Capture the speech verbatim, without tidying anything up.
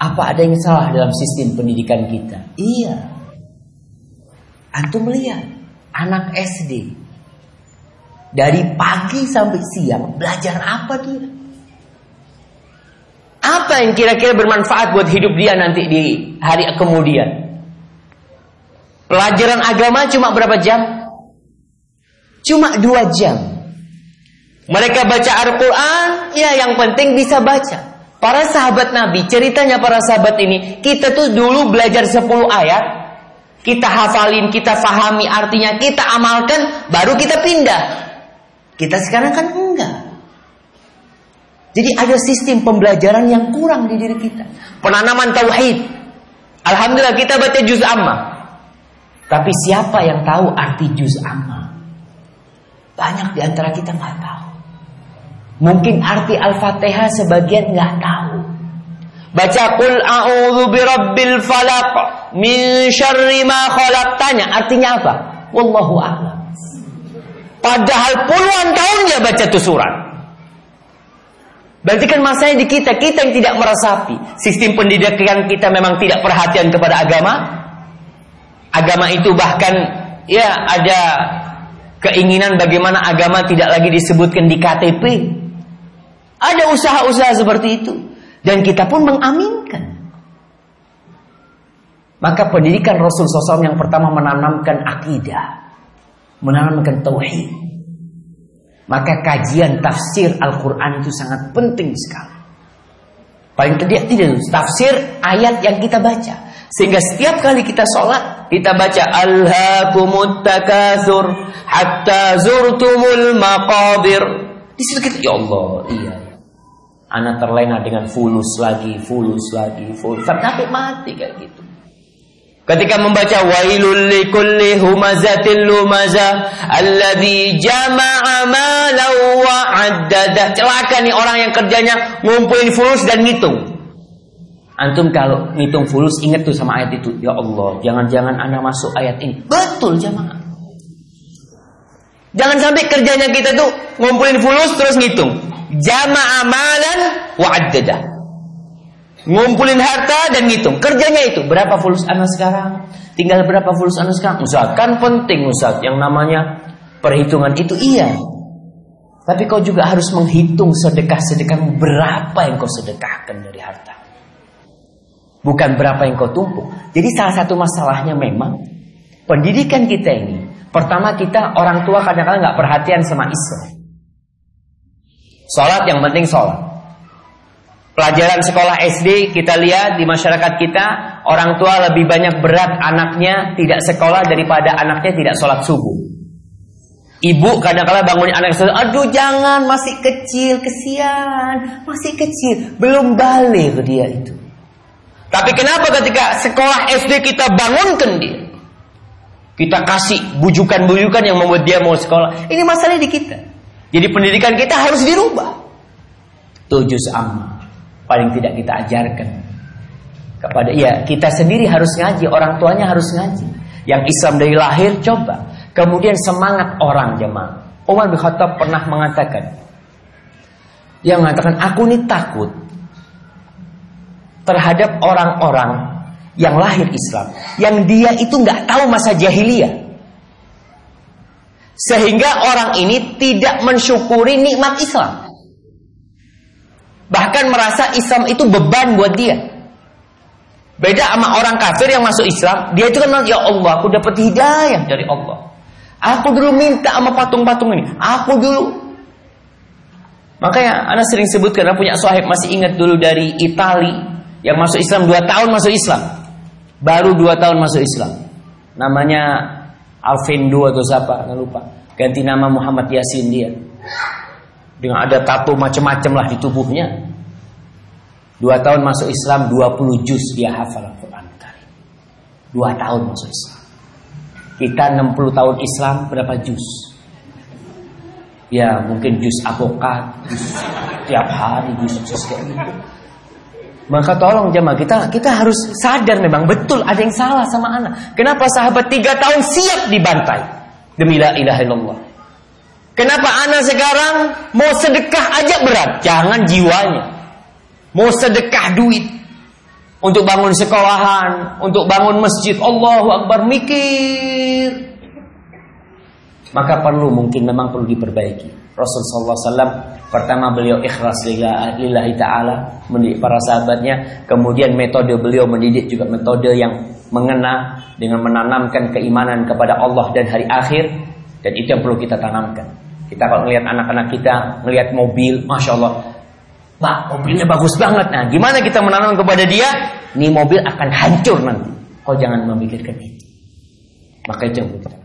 Apa ada yang salah dalam sistem pendidikan kita? Iya. Antum lihat anak S D dari pagi sampai siang belajar apa dia? Apa yang kira-kira bermanfaat buat hidup dia nanti di hari kemudian? Pelajaran agama cuma berapa jam? Cuma dua jam. Mereka baca Al-Quran, ya yang penting bisa baca. Para sahabat Nabi, ceritanya para sahabat ini, kita tuh dulu belajar sepuluh ayat, kita hafalin, kita fahami artinya, kita amalkan, baru kita pindah. Kita sekarang kan enggak. Jadi ada sistem pembelajaran yang kurang di diri kita. Penanaman tauhid. Alhamdulillah kita baca juz amma. Tapi siapa yang tahu arti juz amma? Banyak di antara kita nggak tahu. Mungkin arti Al-Fatihah sebagian nggak tahu. Baca qul a'udzu birabbil falaq min syarri ma khalaq. Tanya artinya apa? Wallahu a'lam. Padahal puluhan tahun dia baca tuh surat. Berarti kan masalahnya di kita, kita yang tidak meresapi. Sistem pendidikan kita memang tidak perhatian kepada agama. Agama itu bahkan ya ada keinginan bagaimana agama tidak lagi disebutkan di K T P. Ada usaha-usaha seperti itu. Dan kita pun mengaminkan. Maka pendidikan Rasul shallallahu alaihi wasallam yang pertama menanamkan akidah. Menanamkan tauhid. Maka kajian tafsir Al-Quran itu sangat penting sekali. Paling tidak tidak tafsir ayat yang kita baca. Sehingga setiap kali kita sholat, kita baca Alhaakumut takatsur hatta zurtumul maqabir. Di situ kita, ya Allah, iya. Anak terlena dengan fulus lagi, fulus lagi, fulus. Sampai mati kayak gitu. Ketika membaca wailul likulli humazatil lumazah alladzi jama'a malan wa 'addada. Celaka nih orang yang kerjanya ngumpulin fulus dan ngitung. Antum kalau ngitung fulus ingat tuh sama ayat itu. Ya Allah, jangan-jangan anak masuk ayat ini. Betul jamaah. Jangan sampai kerjanya kita tuh ngumpulin fulus terus ngitung. Jama'a malan wa 'addada. Ngumpulin harta dan ngitung. Kerjanya itu berapa fulus anak sekarang, tinggal berapa fulus anak sekarang. Ustaz, kan penting Ustaz yang namanya perhitungan itu, iya. Tapi kau juga harus menghitung sedekah-sedekahmu, berapa yang kau sedekahkan dari harta, bukan berapa yang kau tumpuk. Jadi salah satu masalahnya memang pendidikan kita ini. Pertama, kita orang tua kadang-kadang nggak perhatian sama Islam. Sholat yang penting sholat. Pelajaran sekolah S D kita lihat di masyarakat kita, orang tua lebih banyak berat anaknya tidak sekolah daripada anaknya tidak sholat subuh. Ibu kadang-kadang bangunin anak sholat, aduh jangan, masih kecil, kesian, masih kecil, belum balik dia itu. Tapi kenapa ketika sekolah S D kita bangunkan dia, kita kasih bujukan-bujukan yang membuat dia mau sekolah. Ini masalahnya di kita. Jadi pendidikan kita harus dirubah. Tujus amma. Paling tidak kita ajarkan kepada, ya kita sendiri harus ngaji, orang tuanya harus ngaji. Yang Islam dari lahir coba. Kemudian semangat orang jemaah. Umar bin Khattab pernah mengatakan, dia mengatakan aku ini takut terhadap orang-orang yang lahir Islam, yang dia itu nggak tahu masa jahiliyah, sehingga orang ini tidak mensyukuri nikmat Islam. Bahkan merasa Islam itu beban buat dia. Beda sama orang kafir yang masuk Islam. Dia itu kan, ya Allah, aku dapat hidayah dari Allah. Aku dulu minta sama patung-patung ini. Aku dulu. Makanya ana sering sebutkan, ana punya sahib masih ingat dulu dari Itali yang masuk Islam dua tahun masuk Islam. Baru dua tahun masuk Islam. Namanya Alvendo atau siapa, nggak lupa. Ganti nama Muhammad Yasin dia. Dengan ada tato macam-macam lah di tubuhnya. Dua tahun masuk Islam, dua puluh juz dia hafal Al-Quran. Dua tahun masuk Islam. Kita enam puluh tahun Islam, berapa juz? Ya mungkin juz avokat, juz tiap hari, juz-juz kayak gitu. Maka tolong jemaah, kita kita harus sadar memang betul ada yang salah sama anak. Kenapa sahabat tiga tahun siap dibantai demi la ilaha illallah? Kenapa anak sekarang mau sedekah aja berat? Jangan jiwanya. Mau sedekah duit. untuk bangun sekolahan, untuk bangun masjid. Allahu Akbar, mikir. Maka perlu, mungkin memang perlu diperbaiki. Rasul sallallahu alaihi wasallam pertama beliau ikhlas lillahi ta'ala, mendidik para sahabatnya. Kemudian metode beliau mendidik juga metode yang mengena dengan menanamkan keimanan kepada Allah dan hari akhir. Dan itu yang perlu kita tanamkan. Kita kalau melihat anak-anak kita, melihat mobil, Masya Allah, Pak, mobilnya bagus banget. Nah, gimana kita menanam kepada dia? Nih mobil akan hancur nanti. Kau jangan memikirkan itu. Maka itu yang kita